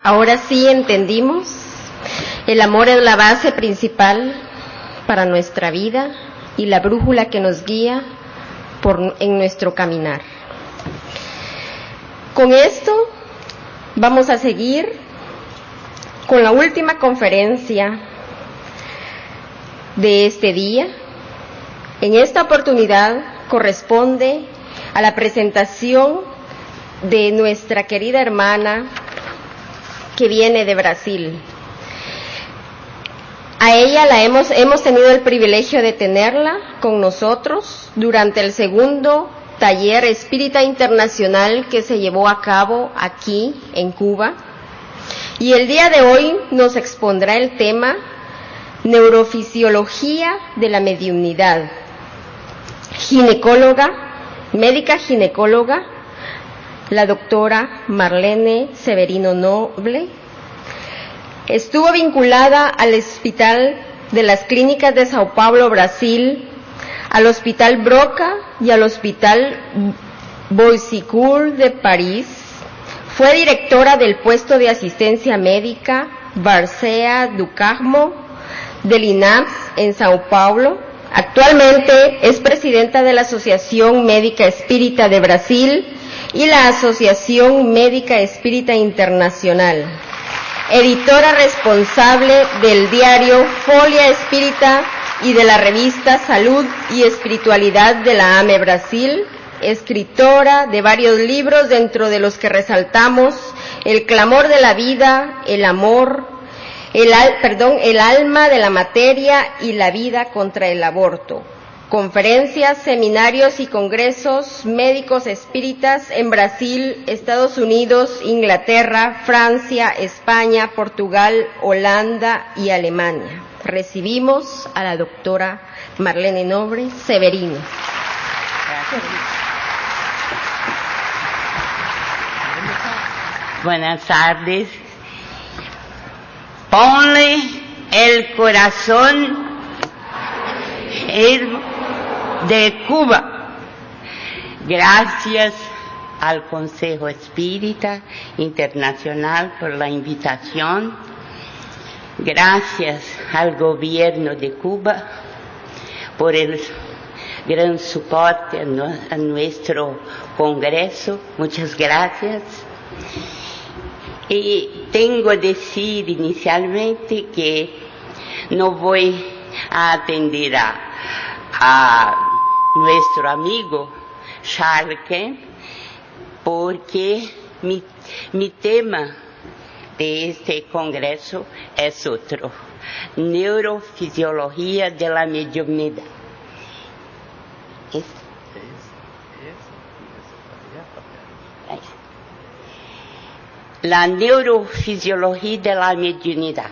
Ahora sí entendimos, el amor es la base principal para nuestra vida y la brújula que nos guía en nuestro caminar. Con esto vamos a seguir con la última conferencia de este día. En esta oportunidad corresponde a la presentación de nuestra querida hermana que viene de Brasil. A ella hemos tenido el privilegio de tenerla con nosotros durante el segundo taller espírita internacional que se llevó a cabo aquí en Cuba. Y el día de hoy nos expondrá el tema Neurofisiología de la mediunidad. Médica ginecóloga, la doctora Marlene Severino Noble. Estuvo vinculada al Hospital de las Clínicas de Sao Paulo, Brasil, al Hospital Broca y al Hospital Boissicourt de París. Fue directora del puesto de asistencia médica Barcea do Carmo del INAPS en Sao Paulo. Actualmente es presidenta de la Asociación Médica Espírita de Brasil y la Asociación Médica Espírita Internacional. Editora responsable del diario Folia Espírita y de la revista Salud y Espiritualidad de la AME Brasil. Escritora de varios libros, dentro de los que resaltamos El clamor de la vida, el amor, el alma de la materia y la vida contra el aborto. Conferencias, seminarios y congresos médicos espíritas en Brasil, Estados Unidos, Inglaterra, Francia, España, Portugal, Holanda y Alemania. Recibimos a la doctora Marlene Noble Severino. Gracias. Buenas tardes. Ponle el corazón de Cuba. Gracias al Consejo Espírita Internacional por la invitación. Gracias al gobierno de Cuba por el gran soporte a nuestro Congreso. Muchas gracias. Y tengo que decir inicialmente que no voy a atender a nuestro amigo Charles Kemp, porque mi tema de este congreso es otro: neurofisiología de la mediunidad. La neurofisiología de la mediunidad.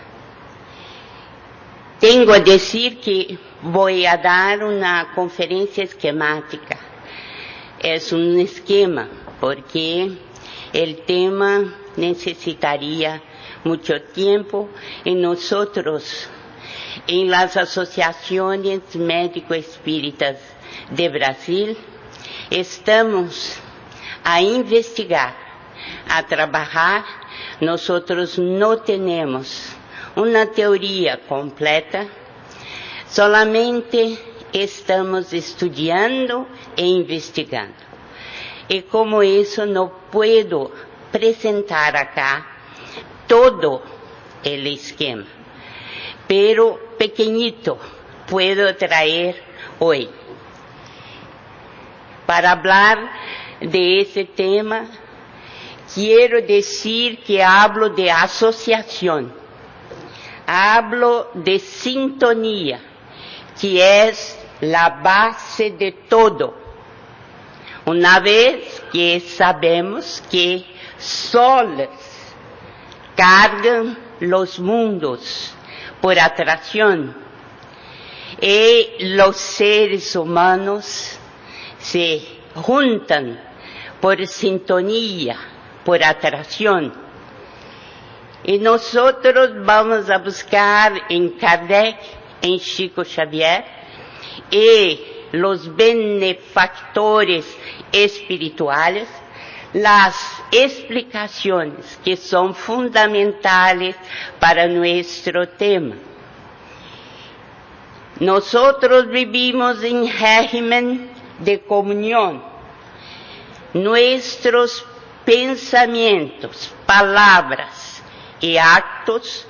Tengo que decir que voy a dar una conferencia esquemática. Es un esquema, porque el tema necesitaría mucho tiempo y nosotros, en las asociaciones médico-espíritas de Brasil, estamos a investigar, a trabajar. Nosotros no tenemos una teoría completa, solamente estamos estudiando e investigando. Y como eso no puedo presentar acá todo el esquema, pero pequeñito puedo traer hoy. Para hablar de ese tema, quiero decir que hablo de asociación, hablo de sintonía, que es la base de todo. Una vez que sabemos que soles cargan los mundos por atracción y los seres humanos se juntan por sintonía, por atracción. Y nosotros vamos a buscar en Kardec, en Chico Xavier y los benefactores espirituales las explicaciones que son fundamentales para nuestro tema. Nosotros vivimos en régimen de comunión. Nuestros pensamientos, palabras y actos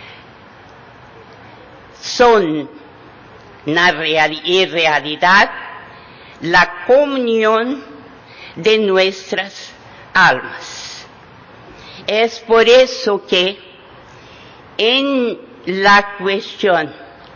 son, en realidad, la comunión de nuestras almas. Es por eso que en la cuestión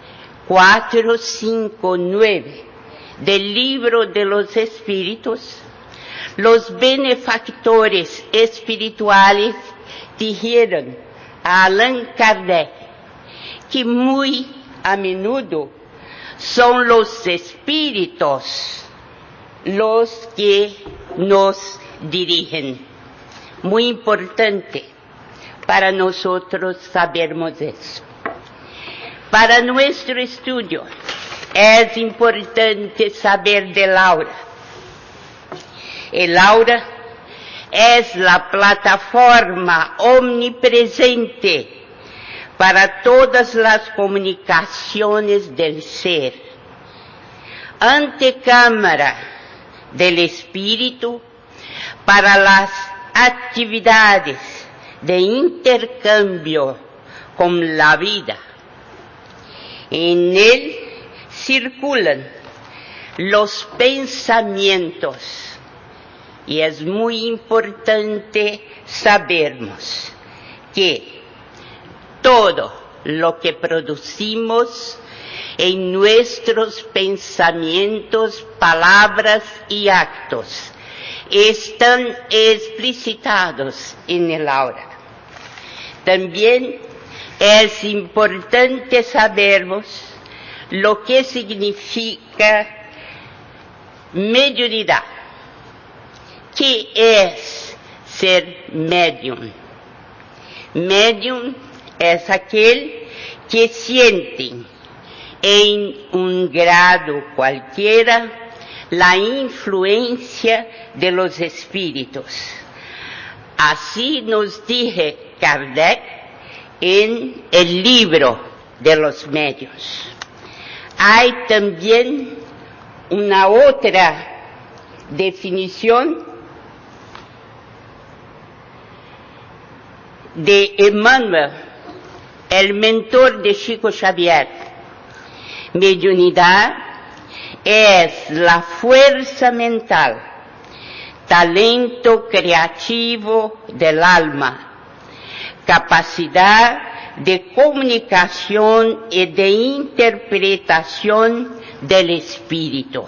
459 del Libro de los Espíritus, los benefactores espirituales dijeron a Allan Kardec que muy a menudo son los espíritus los que nos dirigen. Muy importante para nosotros sabermos eso. Para nuestro estudio es importante saber del aura. El aura es la plataforma omnipresente para todas las comunicaciones del ser. Antecámara del espíritu para las actividades de intercambio con la vida. En él circulan los pensamientos y es muy importante sabermos que todo lo que producimos en nuestros pensamientos, palabras y actos están explicitados en el aura. También es importante sabermos lo que significa mediunidad. ¿Qué es ser médium? Médium es aquel que siente en un grado cualquiera la influencia de los espíritus. Así nos dice Kardec en el Libro de los Medios. Hay también una otra definición de Emmanuel, el mentor de Chico Xavier. Mediunidad es la fuerza mental, talento creativo del alma, capacidad de comunicación y de interpretación del espíritu.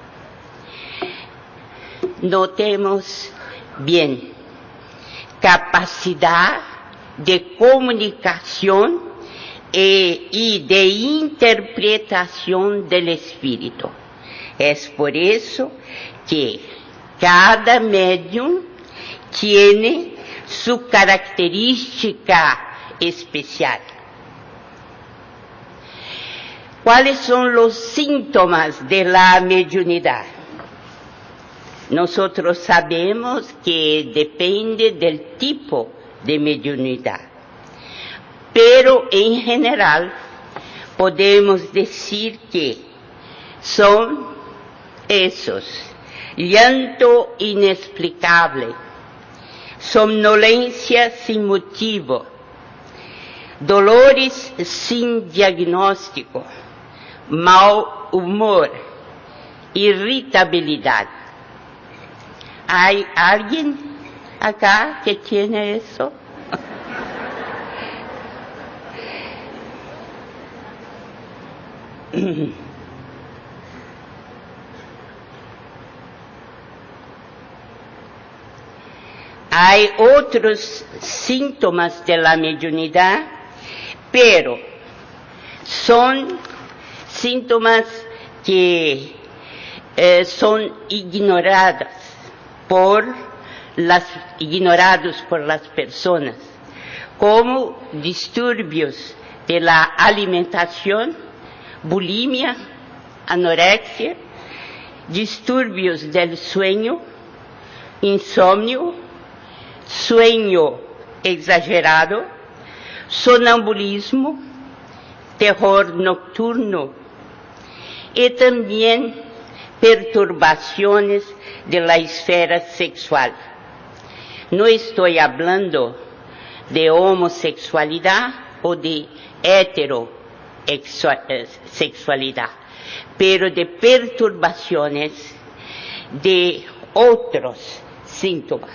Notemos bien, capacidad de comunicación y de interpretación del espíritu. Es por eso que cada médium tiene su característica especial. ¿Cuáles son los síntomas de la mediunidad? Nosotros sabemos que depende del tipo de mediunidad, pero en general podemos decir que son esos: llanto inexplicable, somnolencia sin motivo, dolores sin diagnóstico, mal humor, irritabilidad. ¿Hay alguien acá que tiene eso? Hay otros síntomas de la mediunidad, pero son síntomas que son ignorados por las personas, como disturbios de la alimentación, bulimia, anorexia, disturbios del sueño, insomnio, sueño exagerado, sonambulismo, terror nocturno y también perturbaciones de la esfera sexual. No estoy hablando de homosexualidad o de heterosexualidad, pero de perturbaciones de otros síntomas.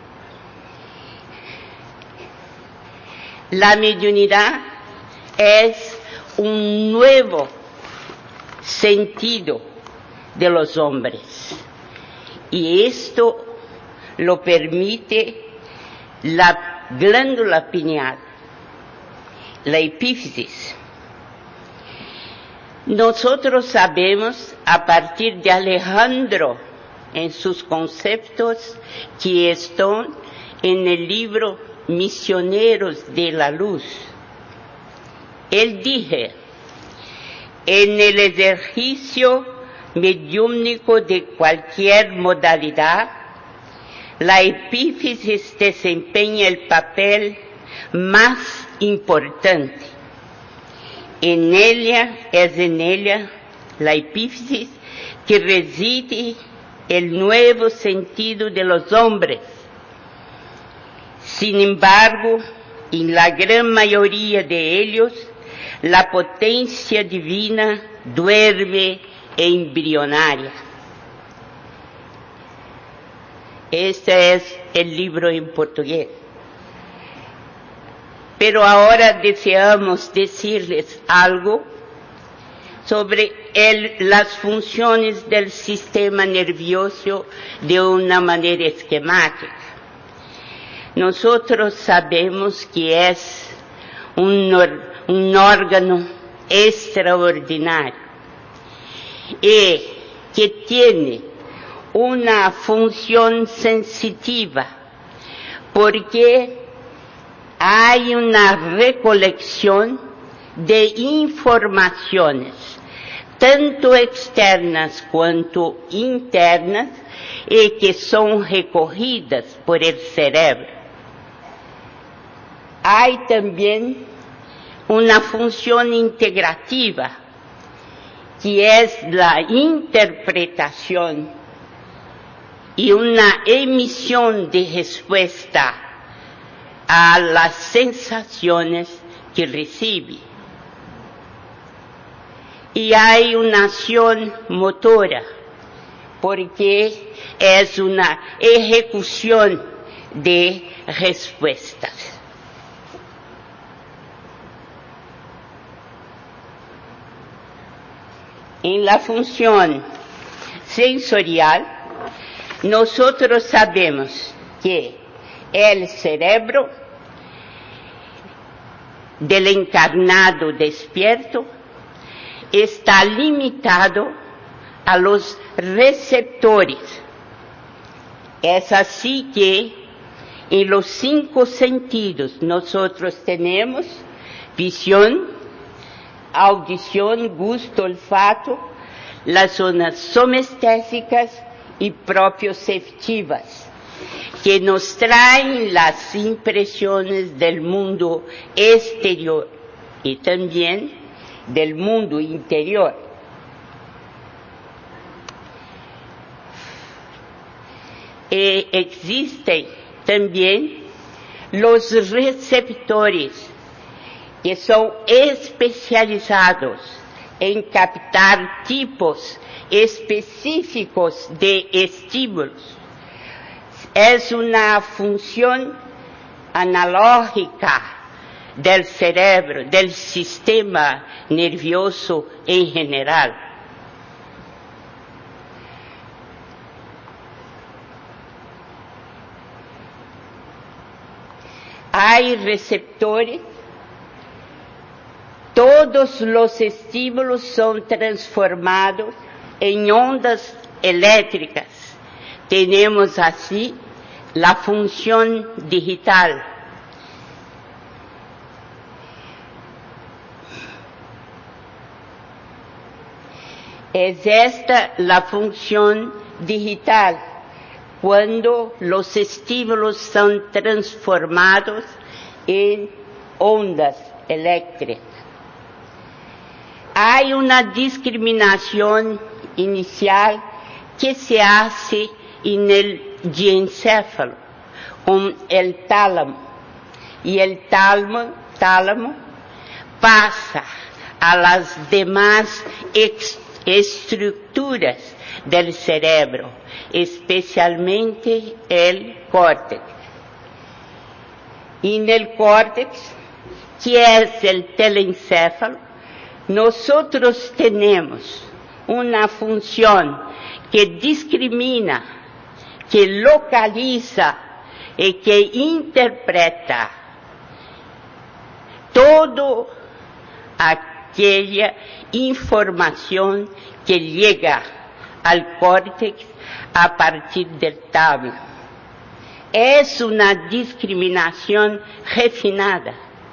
La mediunidad es un nuevo sentido de los hombres y esto lo permite la glándula pineal, la epífisis. Nosotros sabemos a partir de Alejandro en sus conceptos que están en el libro Misioneros de la Luz. Él dice, en el ejercicio mediúmnico de cualquier modalidad, la epífisis desempeña el papel más importante. En ella, la epífisis, que reside el nuevo sentido de los hombres. Sin embargo, en la gran mayoría de ellos, la potencia divina duerme embrionaria. Este es el libro en portugués. Pero ahora deseamos decirles algo sobre las funciones del sistema nervioso de una manera esquemática. Nosotros sabemos que es un órgano extraordinario y que tiene una función sensitiva porque hay una recolección de informaciones, tanto externas cuanto internas, y que son recogidas por el cerebro. Hay también una función integrativa, que es la interpretación y una emisión de respuesta a las sensaciones que recibe. Y hay una acción motora, porque es una ejecución de respuestas. En la función sensorial, nosotros sabemos que el cerebro del encarnado despierto está limitado a los receptores. Es así que en los 5 sentidos nosotros tenemos visión, audición, gusto, olfato, las zonas somestésicas y propioceptivas, que nos traen las impresiones del mundo exterior y también del mundo interior. Existen también los receptores que son especializados en captar tipos específicos de estímulos. Es una función analógica del cerebro, del sistema nervioso en general. Hay receptores. Todos los estímulos son transformados en ondas eléctricas. Tenemos así la función digital. Es esta la función digital, cuando los estímulos son transformados en ondas eléctricas. Hay una discriminación inicial que se hace en el diencéfalo, con el tálamo, y el tálamo pasa a las demás estructuras del cerebro, especialmente el córtex. Y en el córtex, que es el telencéfalo, nosotros tenemos una función que discrimina, que localiza y que interpreta toda aquella información que llega al córtex a partir del tálamo. Es una discriminación refinada.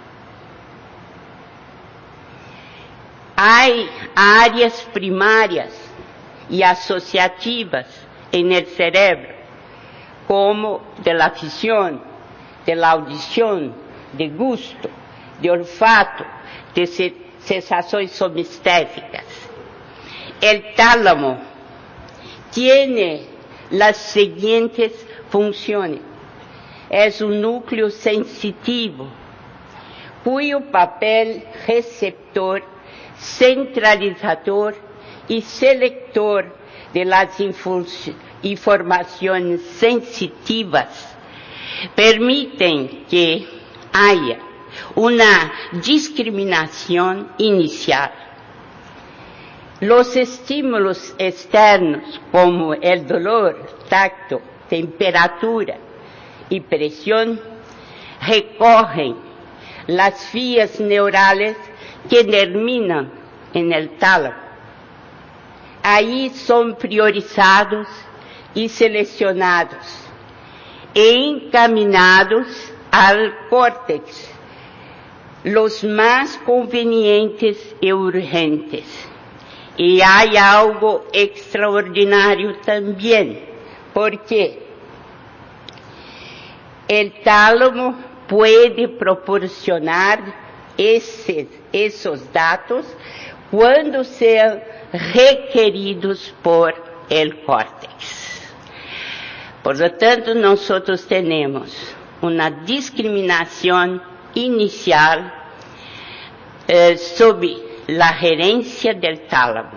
Hay áreas primarias y asociativas en el cerebro, como de la visión, de la audición, de gusto, de olfato, de sensações somestésicas. El tálamo tiene las siguientes funciones. Es un núcleo sensitivo, cuyo papel receptor, centralizador y selector de las informaciones sensitivas permiten que haya una discriminación inicial. Los estímulos externos, como el dolor, tacto, temperatura y presión, recorren las vías neurales que terminan en el tálamo. Ahí son priorizados y seleccionados e encaminados al córtex, los más convenientes y urgentes. Y hay algo extraordinario también, porque el tálamo puede proporcionar esos datos cuando sean requeridos por el córtex. Por lo tanto, nosotros tenemos una discriminación inicial sobre la gerencia del tálamo.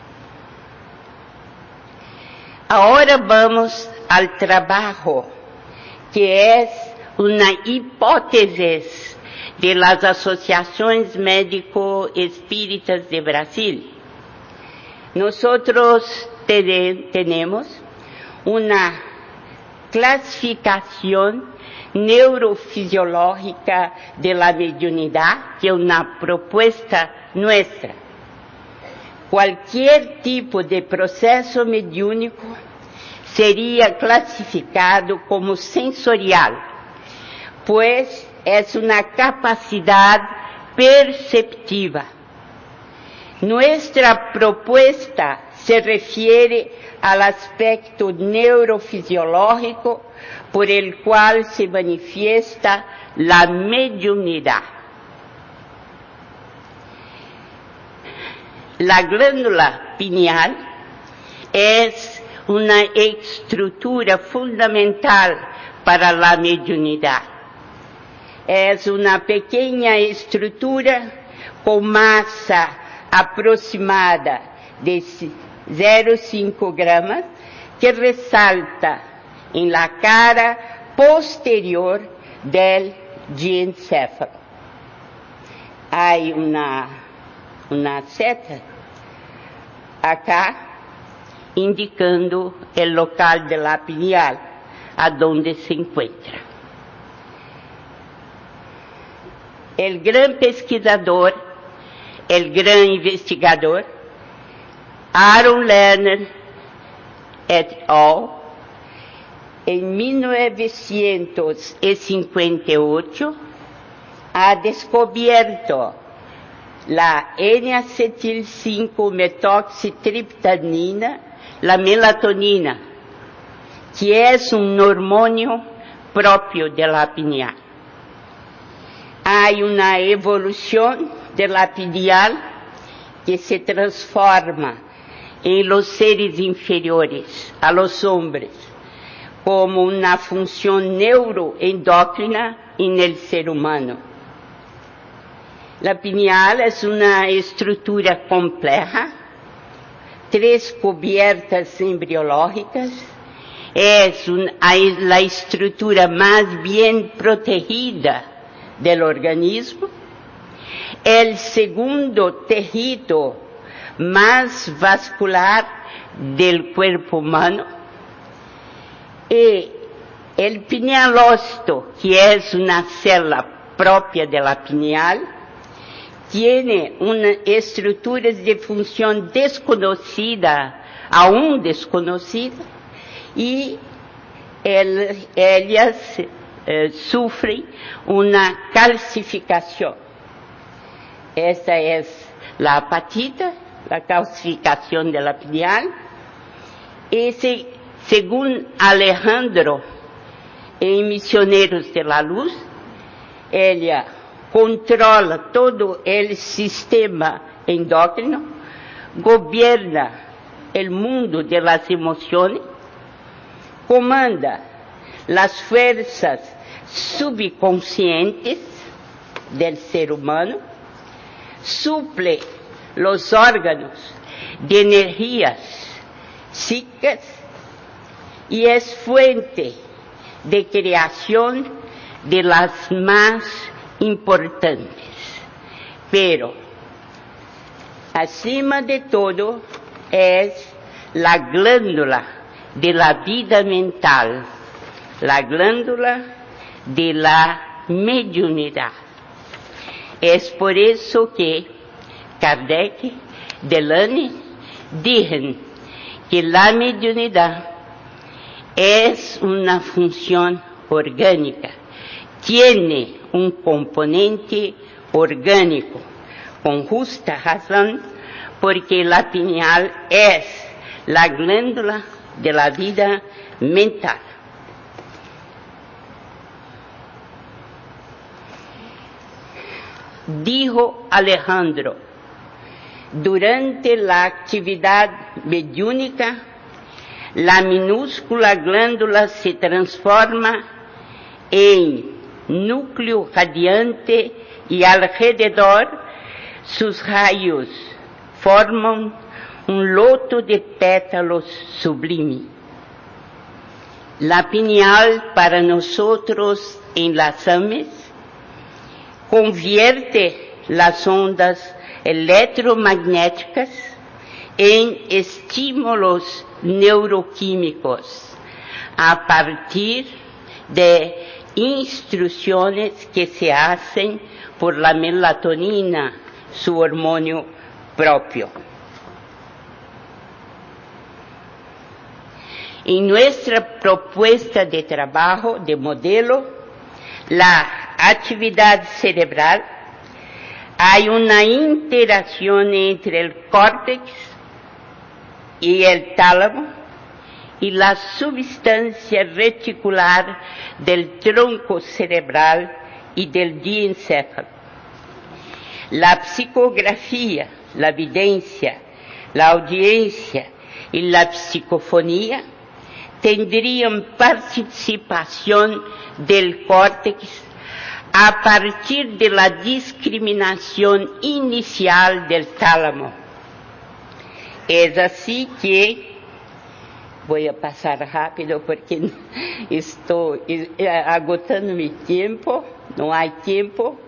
Ahora vamos al trabajo, que es una hipótesis de las asociaciones médico-espíritas de Brasil. Nosotros tenemos una clasificación neurofisiológica de la mediunidad, que es una propuesta nuestra. Cualquier tipo de proceso mediúnico sería clasificado como sensorial, pues es una capacidad perceptiva. Nuestra propuesta se refiere al aspecto neurofisiológico por el cual se manifiesta la mediunidad. La glándula pineal es una estructura fundamental para la mediunidad. Es una pequeña estructura con masa aproximada de 0,5 gramos que resalta en la cara posterior del diencéfalo. Hay una seta acá indicando el local de la pineal, a donde se encuentra. El gran pesquisador, el gran investigador, Aaron Lerner et al., en 1958, ha descubierto la N-acetil-5-metoxitriptamina, la melatonina, que es un hormonio propio de la pineal. Hay una evolución de la pineal que se transforma en los seres inferiores, a los hombres, como una función neuroendocrina en el ser humano. La pineal es una estructura compleja, 3 cubiertas embriológicas, es la estructura más bien protegida del organismo, el segundo tejido más vascular del cuerpo humano, y el pinealócito, que es una célula propia de la pineal, tiene estructuras de función desconocida, aún desconocida, y ellas sufren una calcificación. Esta es la apatita, la calcificación de la pineal. Y según Alejandro, en Misioneros de la Luz, ella controla todo el sistema endócrino, gobierna el mundo de las emociones, comanda las fuerzas subconscientes del ser humano, suple los órganos de energías psíquicas y es fuente de creación de las más importantes. Pero, acima de todo, es la glándula de la vida mental, la glándula de la mediunidad. Es por eso que Kardec, Delany, dicen que la mediunidad es una función orgánica, tiene un componente orgánico, con justa razón, porque la pineal es la glándula de la vida mental. Dijo Alejandro, durante la actividad mediúnica, la minúscula glándula se transforma en núcleo radiante y alrededor sus rayos forman un loto de pétalos sublime. La pineal para nosotros en las ames convierte las ondas electromagnéticas en estímulos neuroquímicos a partir de instrucciones que se hacen por la melatonina, su hormonio propio. En nuestra propuesta de trabajo, de modelo, la actividad cerebral, hay una interacción entre el córtex y el tálamo y la substancia reticular del tronco cerebral y del diencéfalo. La psicografía, la videncia, la audiencia y la psicofonía tendrían participación del córtex a partir de la discriminación inicial del tálamo. Es así que, voy a pasar rápido porque estoy agotando mi tiempo, no hay tiempo.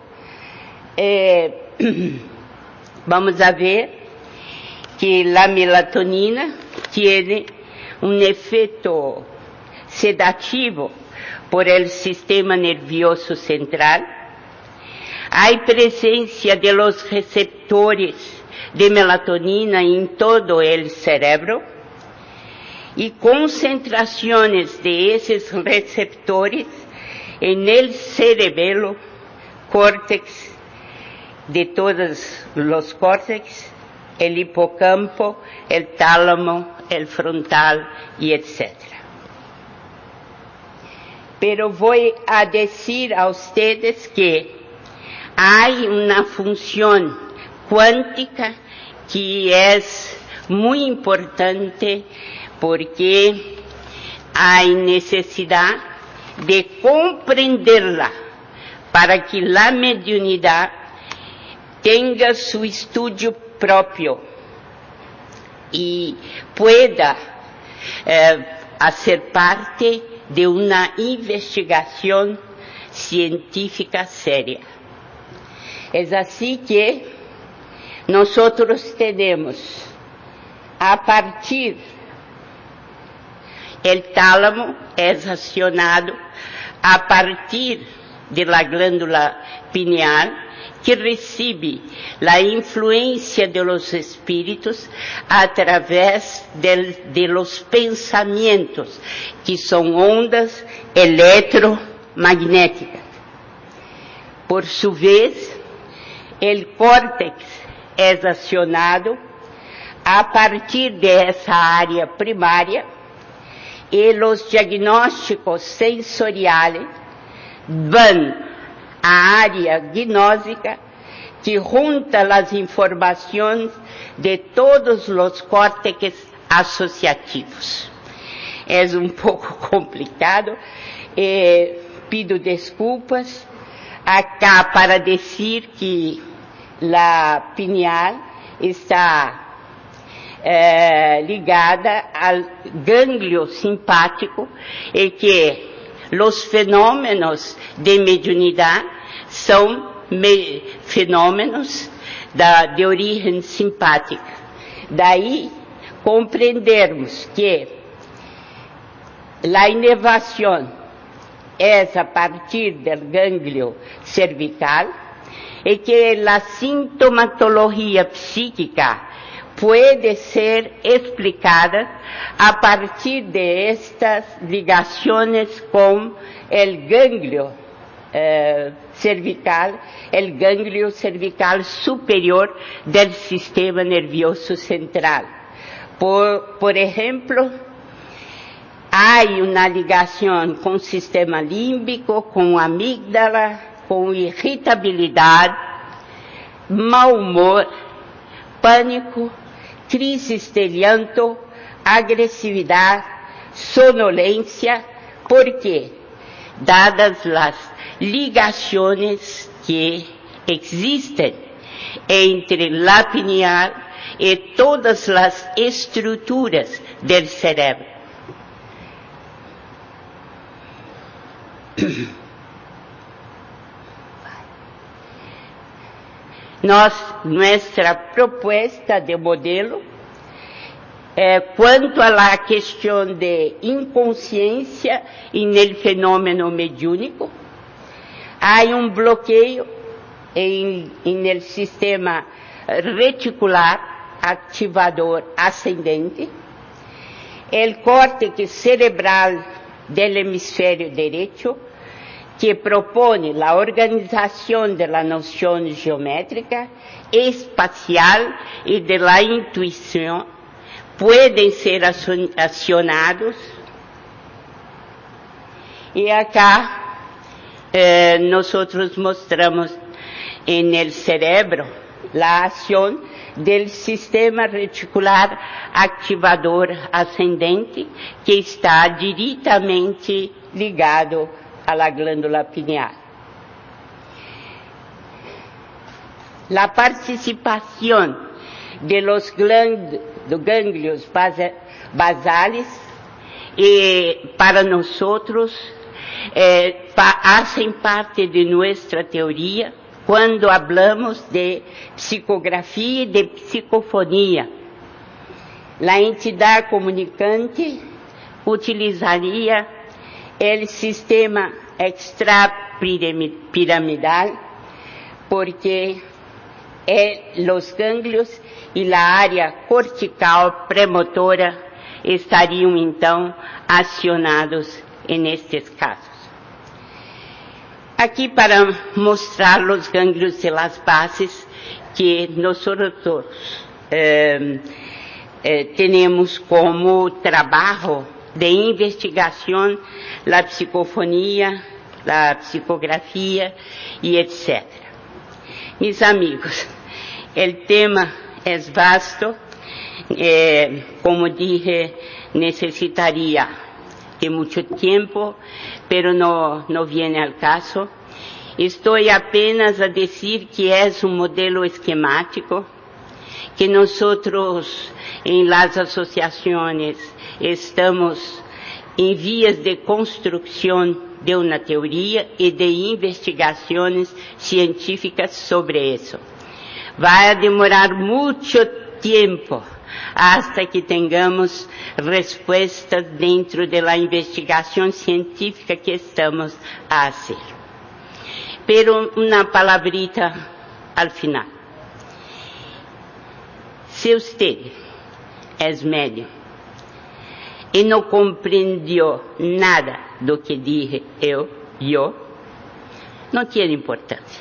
Vamos a ver que la melatonina tiene un efecto sedativo por el sistema nervioso central. Hay presencia de los receptores de melatonina en todo el cerebro y concentraciones de esos receptores en el cerebelo, córtex, de todos los córtex, el hipocampo, el tálamo, el frontal y etc. pero voy a decir a ustedes que hay una función cuántica que es muy importante porque hay necesidad de comprenderla para que la mediunidad tenga su estudio propio y pueda hacer parte de una investigación científica seria. Es así que nosotros tenemos a partir el tálamo es accionado a partir de la glándula pineal, que recibe la influencia de los espíritus a través de los pensamientos, que son ondas electromagnéticas. Por su vez, el córtex es accionado a partir de esa área primaria y los diagnósticos sensoriales van a área gnósica, que junta las informaciones de todos los córtex asociativos. Es un poco complicado, pido desculpas acá para decir que la pineal está ligada al gânglio simpático y que los fenómenos de mediunidad son fenómenos de origen simpática. Daí compreendermos que la inervación es a partir del gânglio cervical y que la sintomatología psíquica puede ser explicada a partir de estas ligaciones con el ganglio cervical, el ganglio cervical superior del sistema nervioso central. Por ejemplo, hay una ligación con el sistema límbico, con amígdala, con irritabilidad, mal humor, pánico, crisis de llanto, agresividad, sonolencia, porque dadas las ligaciones que existen entre la pineal y todas las estructuras del cerebro. Nuestra propuesta de modelo, quanto a la questão de inconsciência en el fenómeno mediúnico, há bloqueio en el sistema reticular activador ascendente, el córtex cerebral del hemisferio derecho, que propone la organización de la noción geométrica, espacial y de la intuición, pueden ser accionados. Y acá nosotros mostramos en el cerebro la acción del sistema reticular activador ascendente, que está directamente ligado a la glándula pineal. La participación de los ganglios basales para nosotros hacen parte de nuestra teoría cuando hablamos de psicografía y de psicofonía. La entidad comunicante utilizaría el sistema extrapiramidal, porque los ganglios y la área cortical premotora estariam então acionados en estes casos. Aquí para mostrar los ganglios de las bases que nosotros tenemos como trabajo de investigación, la psicofonía, la psicografía y etc. Mis amigos, el tema es vasto, como dije, necesitaría de mucho tiempo, pero no viene al caso. Estoy apenas a decir que es un modelo esquemático, que nosotros en las asociaciones estamos en vías de construcción de una teoría y de investigaciones científicas sobre eso. Va a demorar mucho tiempo hasta que tengamos respuestas dentro de la investigación científica que estamos a hacer. Pero una palabrita al final. Si usted es médium y no comprendió nada do que dije yo, no tiene importância.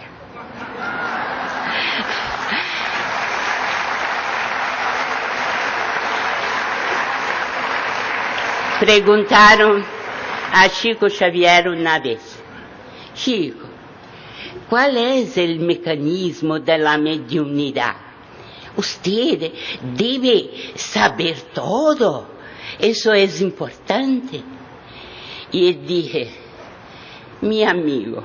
Perguntaram a Chico Xavier una vez: Chico, ¿cuál es el mecanismo de la mediunidad? Usted debe saber todo. Eso es importante. Y dije: mi amigo,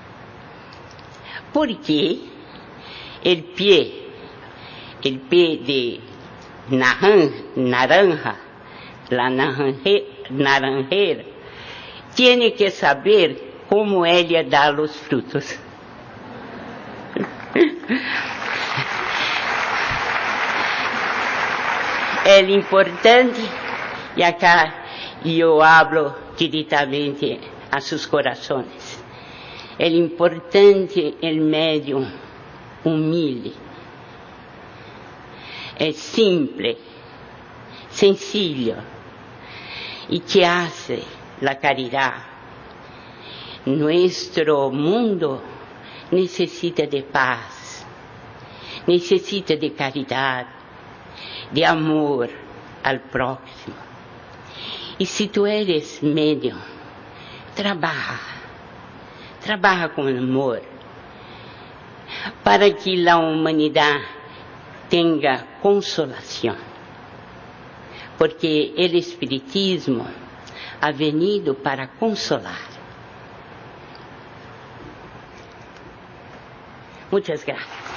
¿por qué el pie de naranja, la naranjera, tiene que saber cómo ella da los frutos? Es importante, y acá yo hablo directamente a sus corazones, es importante el medio humilde, es simple, sencillo, y que hace la caridad. Nuestro mundo necesita de paz, necesita de caridad, de amor al próximo. Y si tú eres medio, trabaja con amor, para que la humanidad tenga consolación. Porque el espiritismo ha venido para consolar. Muchas gracias.